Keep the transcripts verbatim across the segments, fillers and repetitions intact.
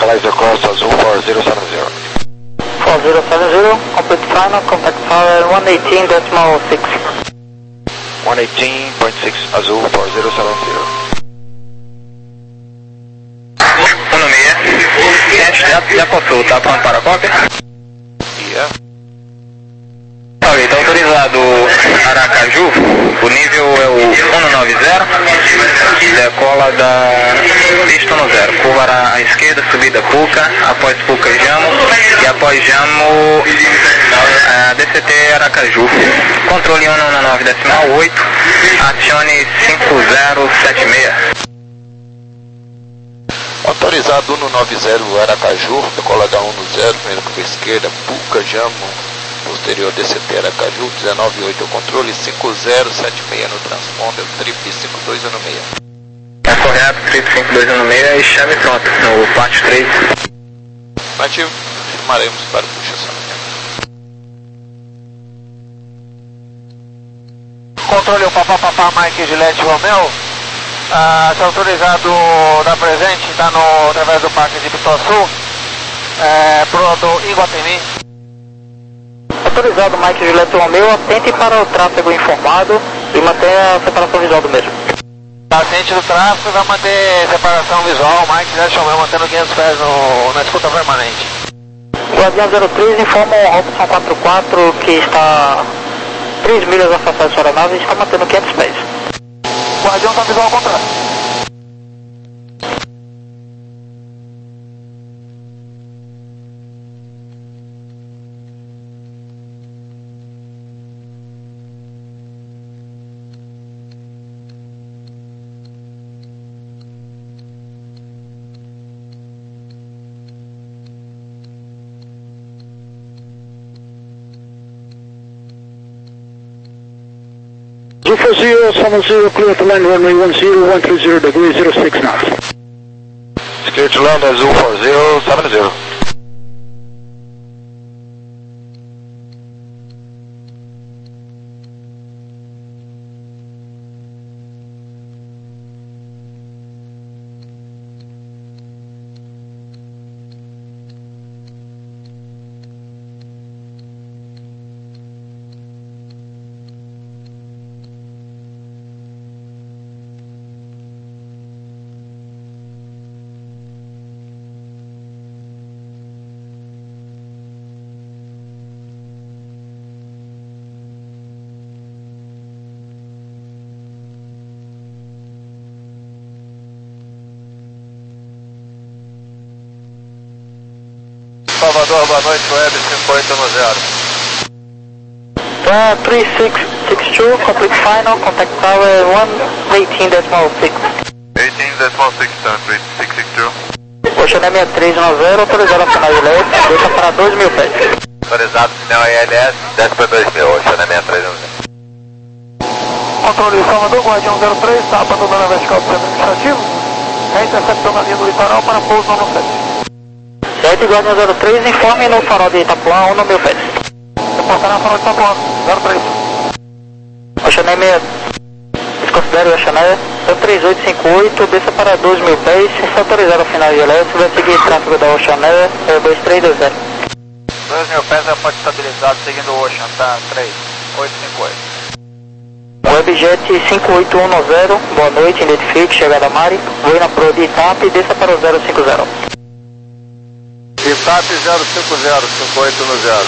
Localizer cross Azul four zero seven zero. four zero seven zero, complete final, contact tower one eighteen decimal six. one eighteen point six Azul four zero seven zero. um no seis. Já, já possui, tá pronto para a cópia? Yeah. Ok, está autorizado Aracaju, o nível é o cento e noventa, decola da pista no zero, curva à esquerda, subida Puca, após Puca Jamo, e após Jamo uh, D C T Aracaju, controle cento e nove decimal oito, acione cinco zero sete seis. Autorizado cento e noventa Aracaju, decola da cento e zero, primeira curva esquerda, Puca Jamo, posterior D C T Aracaju, dezenove oito, controle cinco zero sete seis no transponder, trip cinco dois um seis. É correto, trip cinco dois um seis e chave pronto, no parte três. Ativo, firmaremos para o estacionamento. Controle o Papá Papá Mike Gillette Romeo. Ah, está autorizado da presente, está no, através do Parque de Pituaçu, é, pro do Iguatemi. Autorizado Mike Gillette Romeo, atente para o tráfego informado e mantenha a separação visual do mesmo. Atente do tráfego, vai manter separação visual, Mike Gillette Romeo mantendo quinhentos pés no, na escuta permanente. Guardião zero três informa o Robson quatro quatro que está três milhas afastado de sua aeronave e está mantendo quinhentos pés. Guardião está visual ao contrário. Zero zero seven zero, clear to land runway one zero one three zero degree zero six knots. Clear to land Azul four zero seven zero. Salvador, boa noite, Web cinco oito um zero. Uh, three six six two, complete final, contact tower one eighteen decimal six. eighteen decimal six, three six six two. Ocean sessenta e três noventa, autorizado a final de leste, deixa para dois mil pés. Autorizado sinal I L S, desce para dois mil, Ocean sessenta e três noventa. Controle Salvador, Guardião zero três, está abandonando a vertical do centro administrativo, é interceptando a linha do litoral para pouso no sete. sete, Guardião zero três, informe no farol de Itapuã, um mil pés. Reportará farol de Itapuã, zero três. Oceanéia, desconsidere o Oceanéia, três oito cinco oito, desça para dois mil pés, se autorizado a final de L S, vai seguir tráfego da Oceanéia, dois três dois zero. dois mil pés já pode estabilizado seguindo o Ocean, tá? três oito cinco oito. Webjet cinco oito um zero, boa noite, identifique, chegada a Mari, voe na Pro de Itap e desça para o zero cinco zero. Itap zero cinco zero, cinco oito um zero.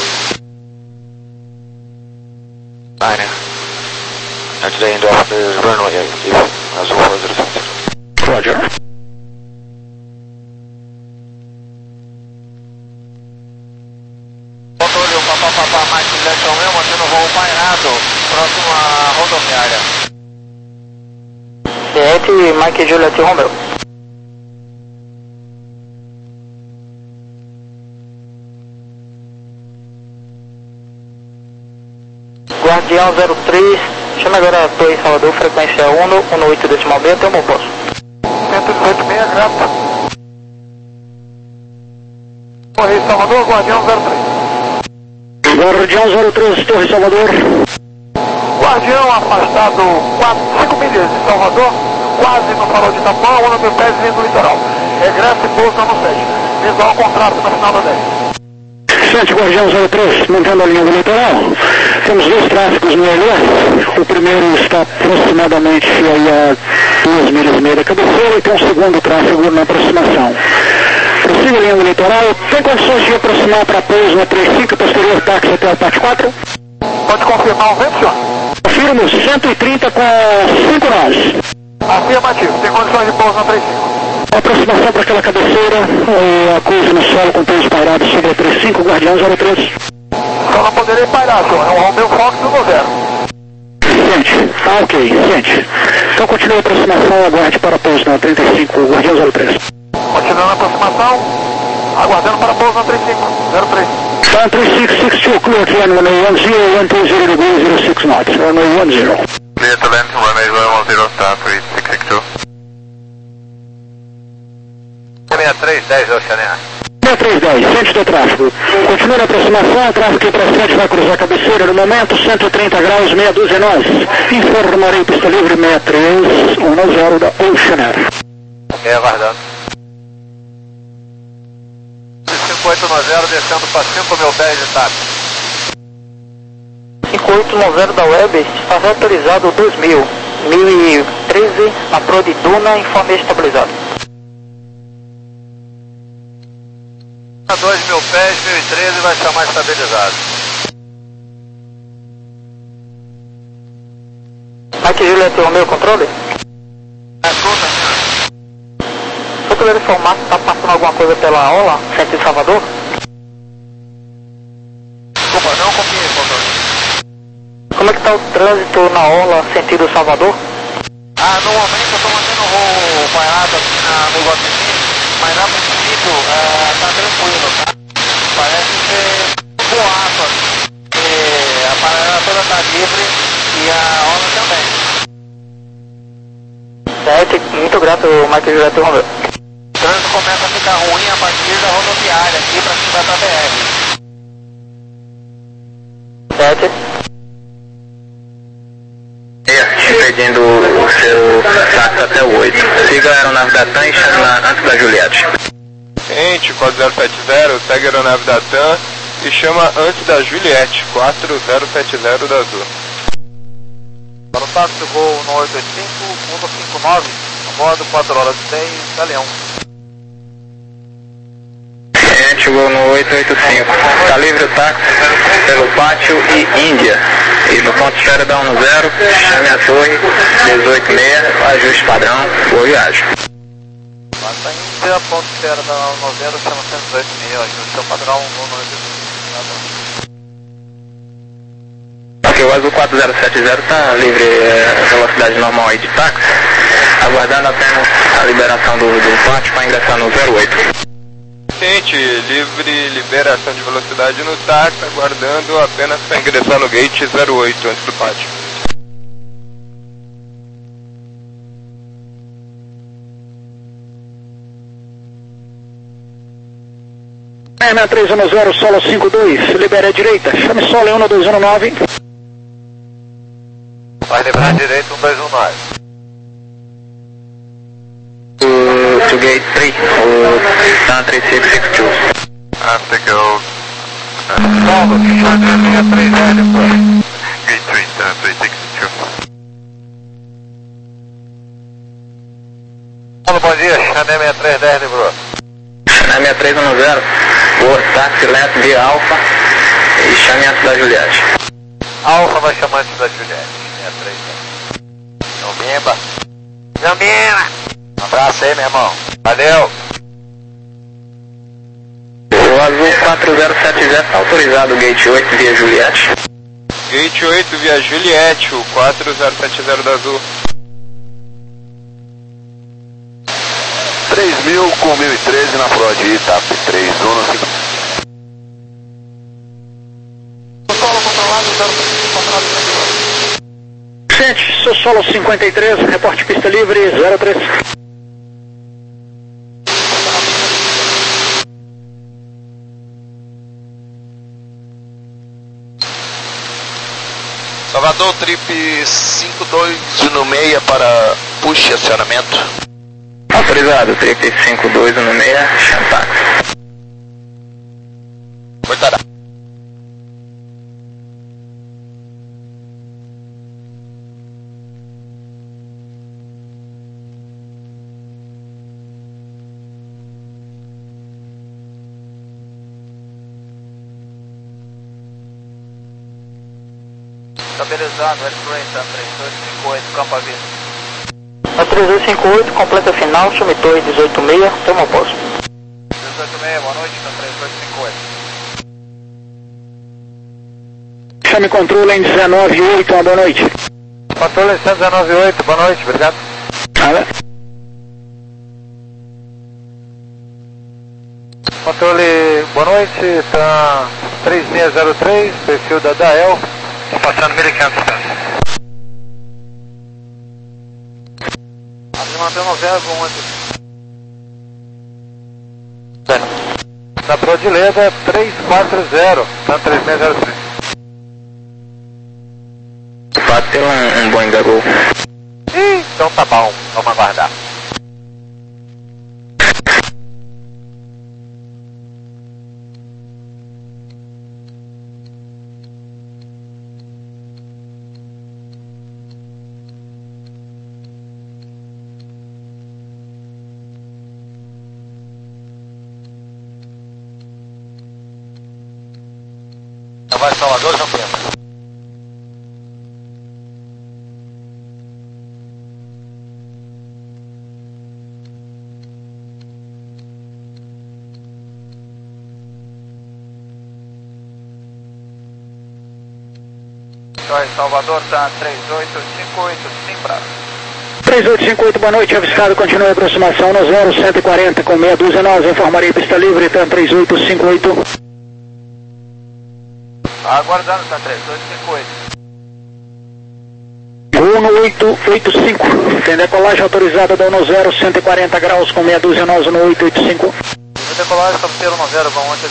Nine. Next day into off the runway, Azul four zero seven zero. Roger. Controle, o Papá Papá Mike Gillette Romeo, mantendo o voo painado, próximo à rodoviária. sete, Mike Juliette Romeo. Guardião zero três, chama agora a Torre Salvador, frequência um, um oito decimal meio, até o meu posto. cento e dezoito seis, graça. Torre Salvador, Guardião zero três. Guardião zero três, Torre Salvador. Guardião afastado cinco milhas de Salvador, quase no farol de Itapuã, um mil pés vindo do litoral. Regressa e pousa no sete. igual ao contrato no final do dez. Sete Guardião zero três, mantendo a linha do litoral. Temos dois tráfegos no L S. O primeiro está aproximadamente aí a duas milhas e meia da cabeceira e tem um segundo tráfego na aproximação. Prossiga a linha do litoral. Tem condições de aproximar para pouso na trinta e cinco, posterior táxi até a parte quatro? Pode confirmar o vento, senhor? Confirmo, cento e trinta com cinco nós. Afirmativo, tem condições de pouso na trinta e cinco. Aproximação para aquela cabeceira, a coisa no solo com pouso pairado sobre a trinta e cinco, Guardião zero três. Só não poderei pairar, senhor, é um Romeo Fox do zero. Sente, ah ok, sente. Então continue a aproximação, aguarde para pouso na trinta e cinco, Guardião zero três. Continuando a aproximação, aguardando para pouso na trinta e cinco, zero três. Sun three six six two, clear to runway one zero, one two zero degree, zero six knots, runway one zero. Clear to land, runway one zero, Sun three six six two. sessenta e três dez, Oceania. sessenta e três dez, centro do tráfego. Continua a aproximação, o tráfego para frente vai cruzar a cabeceira. No momento, cento e trinta graus, meia dúzia nós. Informarei pista livre sessenta e três um zero da Oceanair. É, aguardando. cinco oito nove zero, descendo para cinco mil dez de táxi. cinco oito nove zero da Web, está reautorizado dois mil. mil e treze, na Pro de Duna, informe estabilizado. A dois mil pés, mil e treze vai chamar estabilizado. Mike Juliette, o meu controle? Escuta, Só poderia informar se está passando alguma coisa pela aula, sentido Salvador? desculpa, não copiei, controle. Como é que está o trânsito na aula, sentido Salvador? Ah, no momento eu estou mantendo o voo parado aqui na, no Iguatemi, mas a princípio está tranquilo, tá? Parece ser um boato aqui, porque a parada toda está livre e a aula também. Certo, muito grato, Mike Juliette Romeu. O trânsito começa a ficar ruim a partir da rodoviária aqui para cima da B R. Certo. Pedindo o seu táxi até o oito. Siga a aeronave da TAM e chame na, antes da Juliette. Ente, quatro zero sete zero, segue a aeronave da TAM e chama antes da Juliette, quatro zero sete zero da Azul. Para o táxi voo no oito oito cinco, um cinco nove, a bordo quatro horas e dez, Galeão. Ente, voo no oito oito cinco, está livre o táxi pelo pátio e Índia. E no ponto Sheridan no zero, chame a torre, dezoito e seis, ajuste padrão, boa viagem. Passa Índia, ponto Sheridan no zero, chama cento e dezoito e seis, ajuste padrão, voo no oito oito cinco. Ok, o Azul quatro zero sete zero está livre, é, velocidade normal aí de táxi, aguardando apenas a liberação do, do pátio para ingressar no zero oito. Ente, livre liberação de velocidade no táxi, aguardando apenas para ingressar no gate zero oito antes do pátio. sessenta e três um zero, solo cinco dois, libera a direita, chame solo um dois um nove. Vai liberar a direita um dois um nove. To gate três, o Sun three six six two. After go. Solo, sessenta e três L, gate três, Sun three six six two. Solo, bom dia, Chanel sessenta e três dez, Libro. Chanel sessenta e três um zero, boa, táxi lento via Alfa e chame antes da Juliette. Alfa vai chamar antes da Juliette, sessenta e três dez. Jambimba. Jambimba! Um abraço aí, meu irmão. Valeu! O Azul quatro zero sete zero está autorizado o Gate oito via Juliette. Gate oito via Juliette, o quatro zero sete zero da Azul. três mil com mil e treze na Prod, TAP três um cinco. Solo controlado, controlado. Gente, sou solo cinquenta e três, reporte pista livre zero três. Salvador, trip cinco dois no meia para push acionamento. Autorizado, trip cinco dois no meia, chame táxi. Estabilizado, Airspray, tá três dois cinco oito, campo à vista. Na três dois cinco oito, completa final, chame torre dezoito seis, toma posto. dezoito seis, boa noite, tá três dois cinco oito. Chame controle em dezenove oito, uma boa noite. Controle em dezenove oito, boa noite, obrigado. Nada. Controle, boa noite, tá três seis zero três, perfil da Dael, passando mil e quinhentos pés. Aqui mantendo zero com oito. Na Prodileda, três quatro zero, tá três seis zero três. Bateu um, um Boeing Gol. Ih, então tá bom, vamos aguardar. Vai Salvador, João Pedro. Joy, Salvador, tá três oito cinco oito, Simbra. três oito cinco oito, boa noite, avistado, continua a aproximação no zero cento e quarenta com meia dúzia, nós informarei pista livre, tá três oito cinco oito. Aguardando, tá três oito cinco oito. um no oito oito cinco, tem decolagem autorizada da no zero cento e quarenta graus com meia dúzia, nós no oito oito cinco. Decolagem, estamos tendo no zero com oito.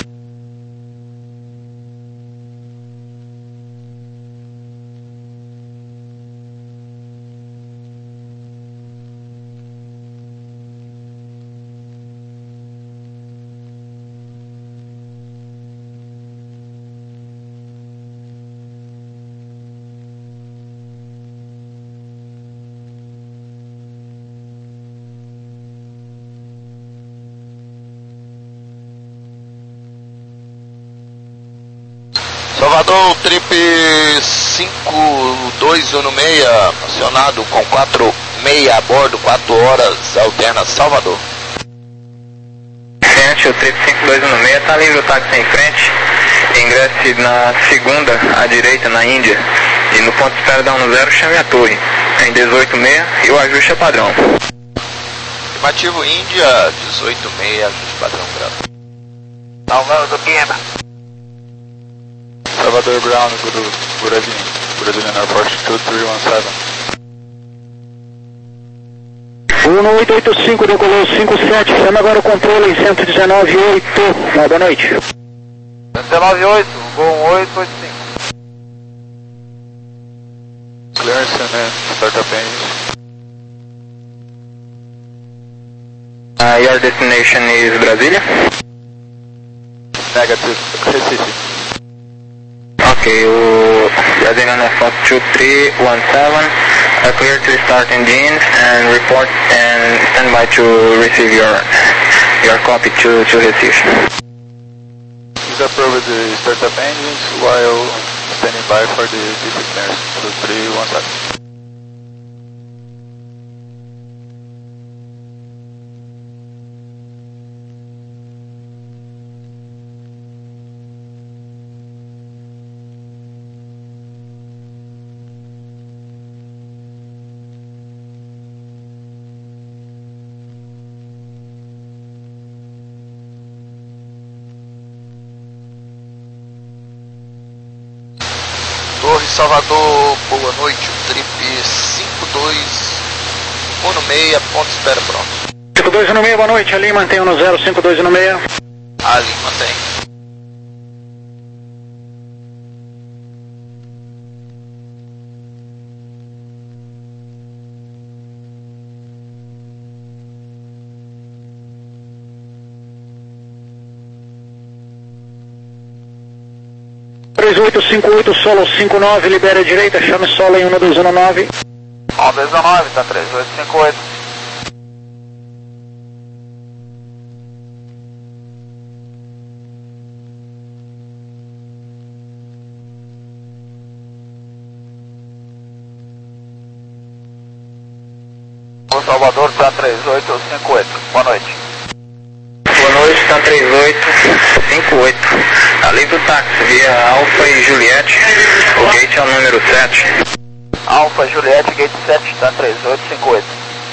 Salvador, trip cinco dois um seis, acionado com quatro seis a bordo, quatro horas, alterna Salvador. Frente, o trip cinco dois um seis, tá livre o táxi em frente, ingresse na segunda à direita na Índia, e no ponto de espera da um zero chame a torre, em dezoito seis e o ajuste é padrão. Afirmativo Índia, dezoito seis, ajuste padrão grau. Salvador, Piena. Salvador Brown, good, good evening. Brazilian Airport two three one seven. um no oito oito cinco, decolou cinco sete, chama agora o controle em cento e dezenove oito, uma boa noite. cento e dezenove oito, voo oito oito cinco. Clearance and startup engine. Uh, your destination is Brasília? Negative, Recife. Ok, o Brazilian Airport two three one seven, uh, clear to start engines and report and stand by to receive your your copy to, to Recife. Please approve the startup engines while standing by for the D C clearance two three one seven. Torre Salvador, boa noite, o trip cinco dois um seis, ponto espera pronto. cinco dois um seis, boa noite, ali mantenha no zero cinco dois um seis. Ali, mantém. três oito cinco oito, solo cinco nove, libera a direita, chame solo em um dois um nove. um dois um nove, tá três oito cinco oito. São Salvador, está três oito cinco oito. Boa noite. Boa noite, está três oito cinco oito. Ali do táxi, via Alfa e Juliette. O gate é o número sete. Alfa, Juliette, gate sete, está três oito cinco oito.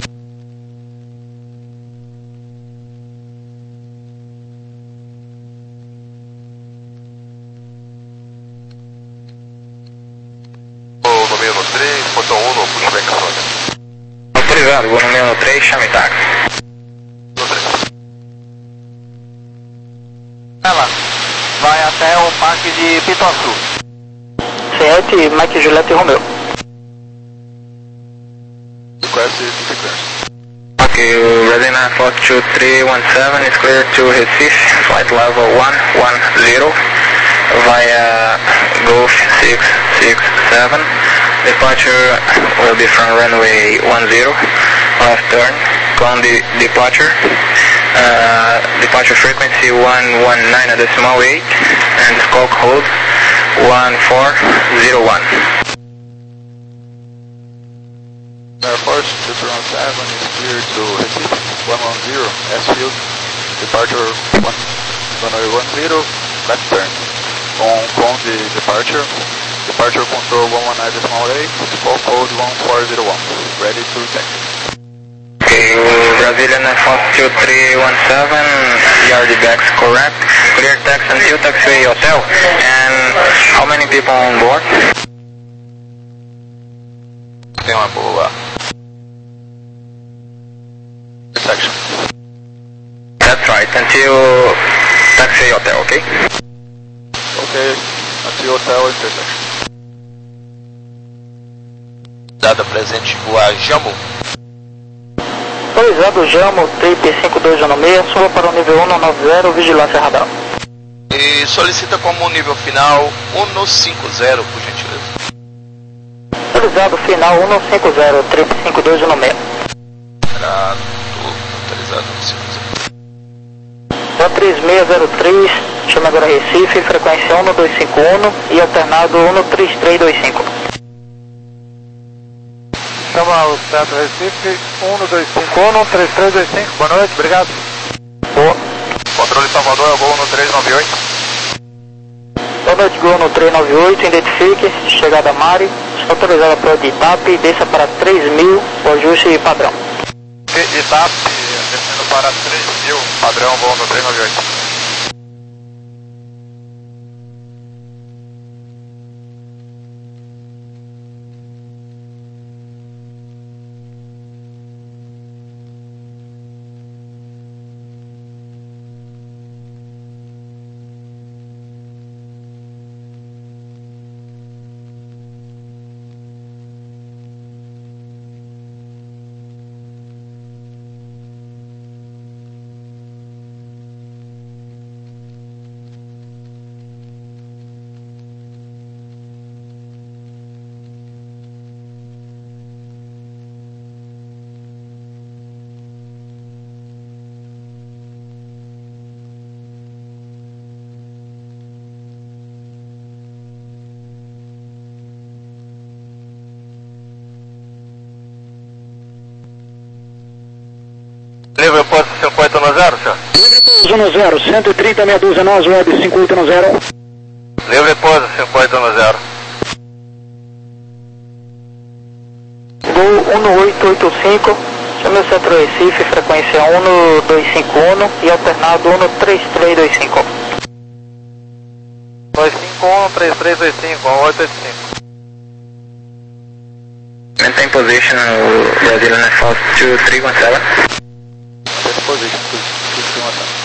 Número três, portão um no pushback zone. Autorizado, vou no número três, chame táxi. Ela vai até o parque de Pituaçu. sete, Mike, Juliette e Romeu. Request D C clearance. Okay, ready nine four two three one seven is clear to Recife, flight level one one zero via Golf six six seven. Departure will be from runway one zero, left turn, ground de departure, uh, departure frequency one one nine decimal eight, and squawk hold one four zero one. Airport two one seven is clear to Recife, one one zero, S-field, departure one runway one zero, left turn, on ground de departure. Departure control one one nine decimal eight, squawk code one four zero one, ready to taxi. Okay, Brazilian four two three one seven, yard backs correct, clear taxi until taxiway hotel, and how many people on board? Tem uma boa. Section. That's right, until taxiway hotel, okay? Okay, until hotel intersection. Dada presente voar Jammu. Autorizado Jammu, trip cinco dois um seis, suba para o nível um nove zero, vigilância radar. E solicita como nível final um cinco zero, por gentileza. Autorizado final um cinco zero, trip cinco dois um seis. Era autorizado um cinco zero. Rota três seis zero três, chama agora Recife, frequência um dois cinco um e alternado um três três dois cinco. Chama o Centro Recife, um dois cinco um, três três dois cinco. Boa noite, obrigado. Boa. Controle Salvador, eu vou no três nove oito. Boa noite, Gol no três nove oito, identifique, chegada Mari, está autorizada para o de Itap, desça para três mil, o ajuste padrão. Itap, descendo para três mil, padrão, voo no três nove oito. Livre posto cinco oito um zero, senhor. um zero, cento e trinta, meia dúzia, nós, web cinco oito um zero. Livre posto cinco oito um zero. Gol um oito oito cinco, chama o Centro Recife, frequência um dois cinco um e alternado um três três dois cinco. dois cinco um, três três dois cinco, um oito oito cinco. Maintain position, Brazilian four two three one seven. Maintain position, two three one seven.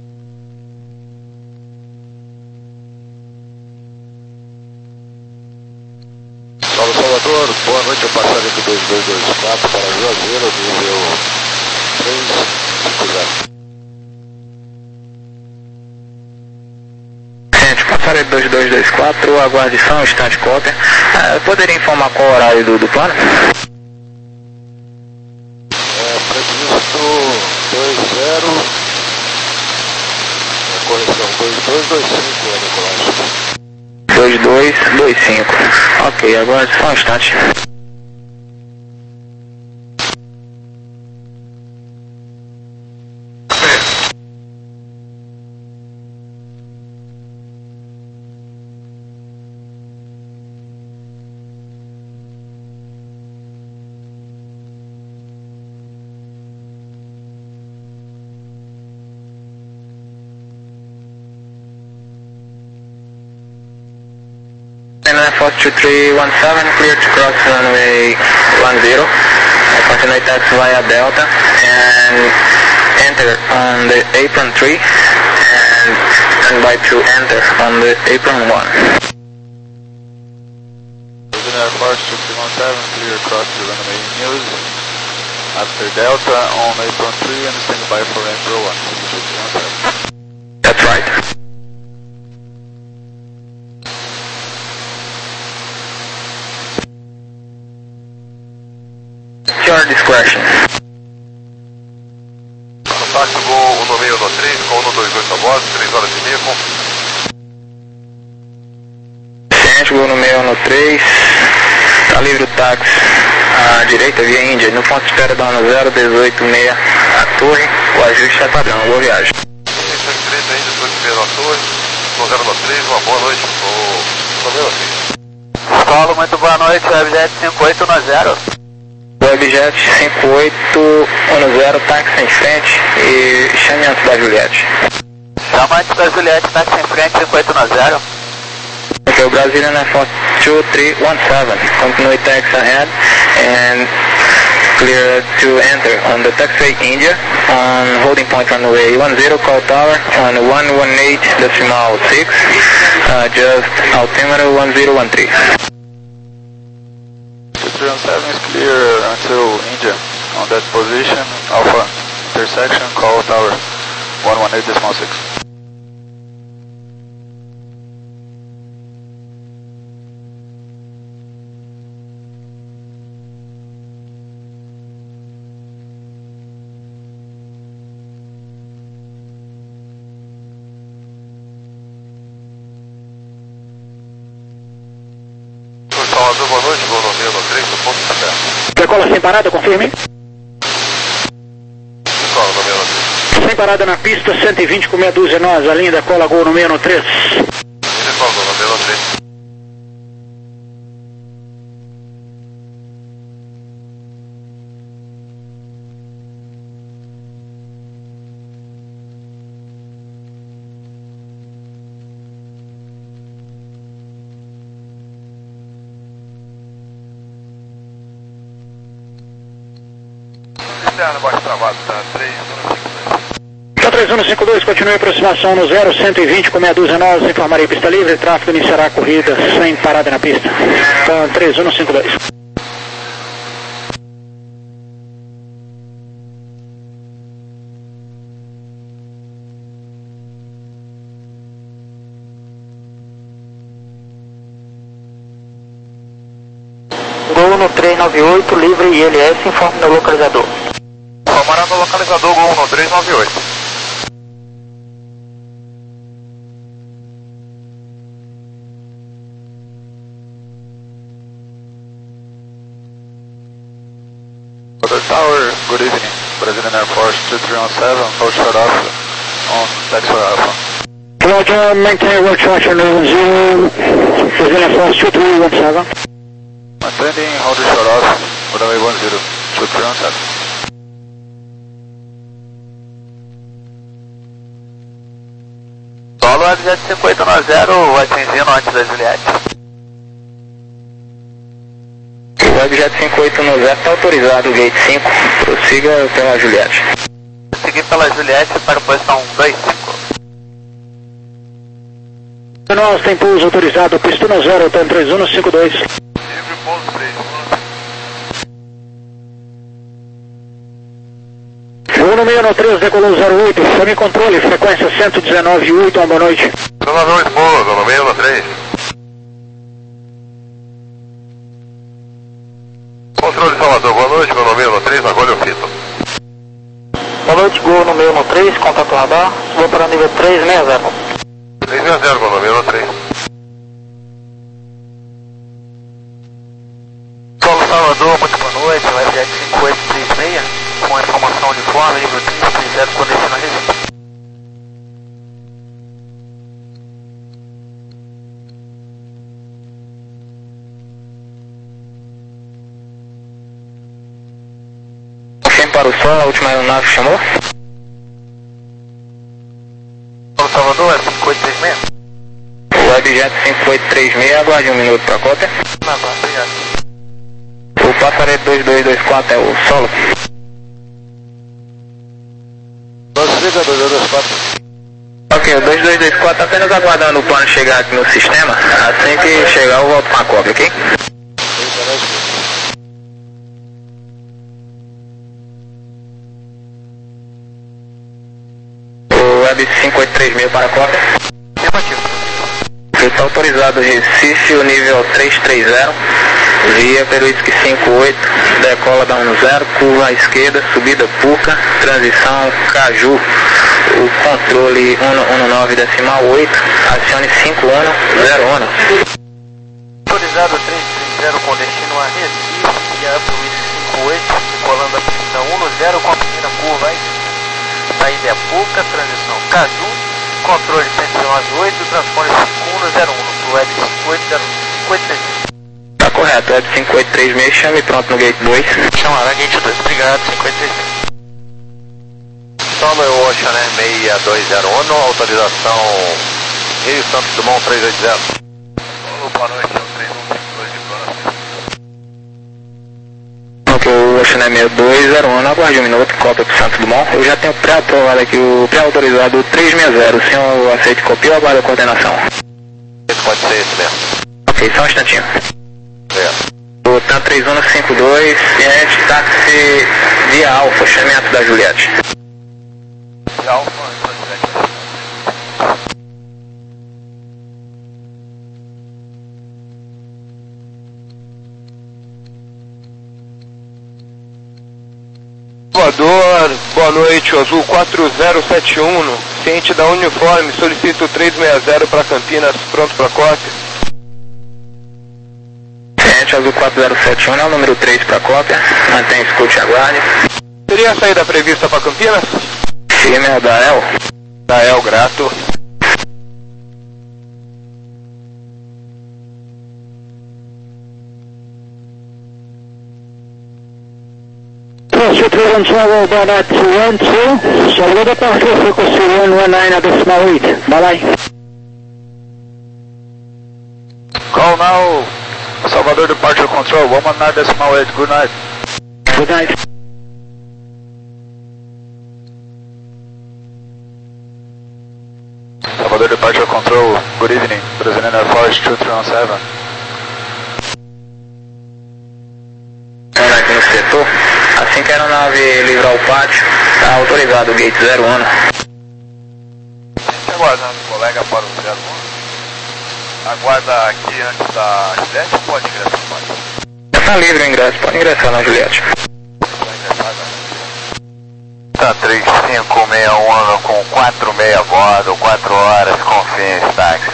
Salve Salvador, boa noite, eu passagem do dois dois dois quatro para Juazeiro, nível três cinco zero. Gente, passagem dois dois dois quatro, aguarde só um instante, cópia. Uh, poderia informar qual o horário do, do plano? É previsto dois zero, é, correção, dois dois dois cinco é a decolagem. dois dois dois cinco. Ok, aguarde só um instante. Force two three one seven, clear to cross runway one zero. Continue taxi via Delta and enter on the apron three and stand by to enter on the apron one. Brazilian Air Force two three one seven, clear cross to runway news. After Delta on apron three and stand by for apron one. two three one seven. That's right. Your discretion. Contato Gol um seis um três, com um dois oito a bordo, três horas e meia com... Ciente, Gol no seis um três, tá livre o táxi à direita via Índia, no ponto de espera da ano zero dezoito seis a torre, o ajuste é padrão, boa viagem. seis três ainda, dezoito seis a torre, no zero um três, uma boa noite, o seis um três. Solo, muito boa noite, Webjet cinco oito um zero. Webjet cinco oito um zero, táxi em frente e chame antes da Juliette. Chama antes da Juliette, táxi em frente, cinco oito um zero. Okay, Brazilian Air Force two three one seven, continue taxi ahead and clear to enter on the taxiway India on holding point runway one zero, call tower on one one eight decimal six, uh, just altimeter one zero one three. two three one seven is clear until India. On that position, Alpha intersection, call tower one one eight decimal six. Boa noite, Gol no seis um três, do ponto está perto. Decola sem parada, confirme. Decola no seis um três. Sem parada na pista, cento e vinte com meia dúzia nós, a linha decola Gol no seis um três. Decola no seis um três. Externo, baixo travado, tá? três um cinco dois. Tá três um cinco dois, continue a aproximação no zero, cento e vinte com meia dúzia nós, informarei pista livre, tráfego iniciará a corrida sem parada na pista. Tá três um cinco dois. Gol no três nove oito, livre I L S, informe no localizador. Informar no localizador Gol no três nove oito. Other tower, good evening. Brazilian Air Force two three one seven, hold short off on taxiway Alpha. Roger, maintain road structure level zero, Brazilian Air Force two three one seven. Maintaining, hold short off, runway one zero, two three one seven. Solo Webjet cinco oito um zero, atingindo antes da Juliette. O Webjet cinco oito um zero está autorizado, gate cinco, prossiga pela Juliette. Seguir pela Juliette para a posição dois cinco. Nós tem pouso autorizado, pista no zero, tá três um cinco dois. Livre pouso três Gol no seis um três, decolou zero oito, chame controle, frequência cento e dezenove e oito, uma boa noite. nove oito, pouso no seis um três. Controle Salvador, boa noite, meu nome é seis um três, agora eu fito. Boa noite, Gol no seis um três, contato radar, vou para nível três seis zero. três seis zero, meu nome é seis um três. Solo Salvador, muito boa noite, Webjet cinco oito três seis, com a informação uniforme, nível três três zero, com destino a Recife. Para o sol, a última aeronave que chamou? Solo Salvador, é cinco oito três seis. O Webjet Jet cinco oito três seis, aguarde um minuto para a cópia. Tá bom, obrigado. O passaredo dois dois dois quatro é o solo. Prossiga dois dois dois quatro. Ok, o dois dois dois quatro apenas aguardando o plano chegar aqui no sistema. Assim que chegar eu volto com a cópia, ok? O Web cinco oito três seis para a cópia. Afirmativo. Está autorizado Recife, o nível três três zero, via Peruísque cinco oito, decola da um zero, curva à esquerda, subida Puca, transição Caju, o controle um nove decimal oito, acione cinco um zero um. Autorizado três três zero com destino a Recife, via Peruísque cinco oito, decolando a pista um zero com a primeira curva à esquerda. Saída é Puca, transição Caju, controle cento e nove oito, transpone cinco um zero um, pro Web cinco oito zero cinco oito três seis. Tá correto, Web cinco oito três seis, chame pronto no gate dois. Chamará gate dois, obrigado, cinco oito três seis. Solo é o Ocean seis dois zero um, autorização Rio Santos Dumont três oito zero. Solo, boa noite, é o três um cinco dois de Flora. Ok, o Ocean seis dois zero um, aguarde um minuto, cópia pro Santos Dumont. Eu já tenho pré-aprovado aqui o pré-autorizado três seis zero, o senhor aceita copia ou aguarda a coordenação? Esse pode ser esse mesmo. Ok, só um instantinho. É. O TAM três um cinco dois, ciente, táxi via Alfa, chamamento da Juliette. Alfa, Salvador, boa noite, o Azul quatro zero sete um, ciente da Uniforme, solicito três seis zero para Campinas, pronto para cópia. Ciente Azul quatro zero sete um, é o número três para cópia, mantém escute e aguarde. Seria a saída prevista para Campinas? Firme é da El. Da El, grato. Pacific one travel by that one two, Salvador departure frequency one one nine decimal eight, bye-bye. Call now, Salvador Departure Control, one one nine decimal eight, good night. Good night. Salvador Departure Control, good evening, Brazilian Air Force two three one seven. Vamos aqui no setor. Assim que a aeronave livrar o pátio, está autorizado o gate zero um. Gente aguardando o colega para o zero um. Aguarda aqui antes da Juliette ou pode ingressar? Pode. Já está livre o ingresso, pode ingressar na Juliette. Tá três cinco seis um com quatro seis a bordo, quatro horas, confia em táxi.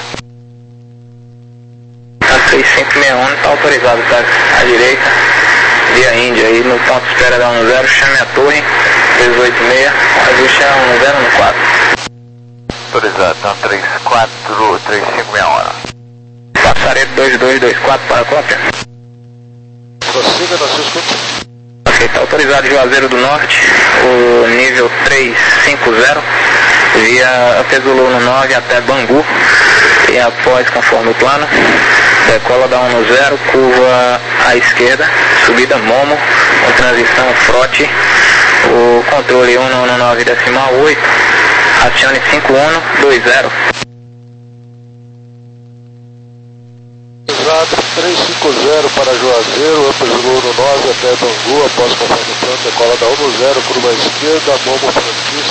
Tá três cinco seis um, está autorizado o táxi à direita, via Índia, aí no ponto de espera da um zero, chame a torre, dezoito seis, ajuste a um zero no quatro. Autorizado, então três quatro, três cinco seis um. Passaredo dois dois dois quatro para a cópia. Prossiga na sua escuta. Ok, está autorizado Juazeiro do Norte, o nível três cinco zero, via Apesulu no nove até Bangu, e após, conforme o plano, decola da um zero, curva à esquerda, subida Momo, com transição Frote, o controle um nove decimal oito, acione cinco um dois zero. três cinco zero para Juazeiro, Apesulu no nove até Bangu, após conforme o plano, decola da um zero, curva à esquerda, Momo Francisco.